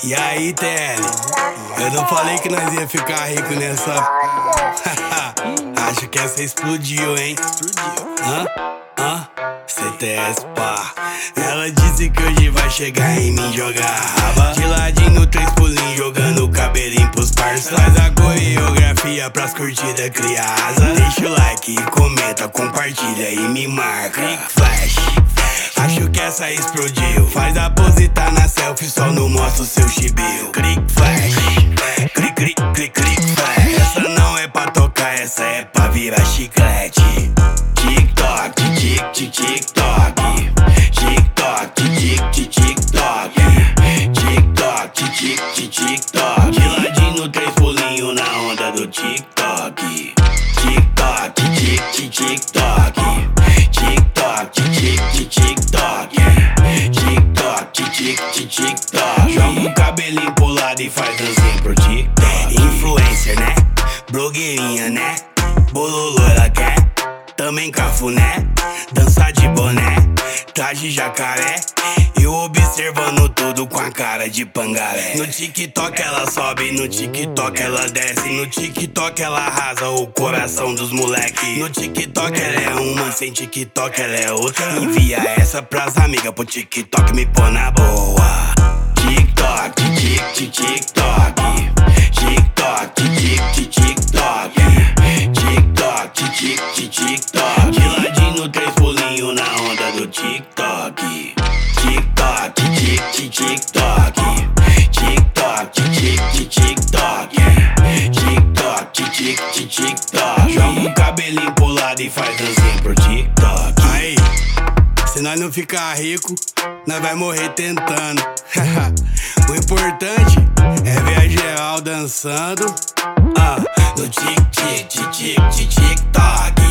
E aí, TL? Eu não falei que nós ia ficar rico nessa. Acho que essa explodiu, hein? CTS, pá. Ela disse que hoje vai chegar em mim jogar raba. De ladinho, 3 pulinhos, jogando o cabelinho pros parça. Faz a coreografia pras curtidas criar asa. Deixa o like e comenta, compartilha e me marca. Click flash. Acho que essa explodiu. Faz a pose, tá na selfie, só não mostra o seu chibio. Click flash. Click, click, click, click flash. Essa não é pra tocar, essa é pra virar chiclete. TikTok, tic, tic, TikTok. TikTok, tic, tic, TikTok. TikTok, tic, tic, TikTok. De ladinho, 3 pulinhos na onda do TikTok. TikTok, tic, tic, TikTok. TikTok, tic, tic, TikTok. TikTok, tic, tic, TikTok. Joga o cabelinho pro lado e faz dancinha pro TikTok. Influencer, né? Blogueirinha, né? Bololô ela quer. Também cafuné, dança de boné, traje jacaré. Eu observando tudo com a cara de pangaré. No TikTok ela sobe, no TikTok ela desce. No TikTok ela arrasa o coração dos moleque. No TikTok ela é uma, sem TikTok ela é outra. Envia essa pras amigas pro TikTok me pôr na boa. TikTok, tic, tic, TikTok. TikTok, tic, tic, TikTok. TikTok, tic, tic, TikTok. De ladinho, 3 pulinhos na onda do TikTok. TikTok, tic, tic, TikTok. TikTok, tic, tic, TikTok. TikTok, tic, tic, TikTok. Joga o cabelinho pro lado e faz dancinha pro TikTok. Aí, se nós não ficar rico, nós vai morrer tentando. O importante é ver a geral dançando. No tic, tic, tic, tic, tic, TikTok.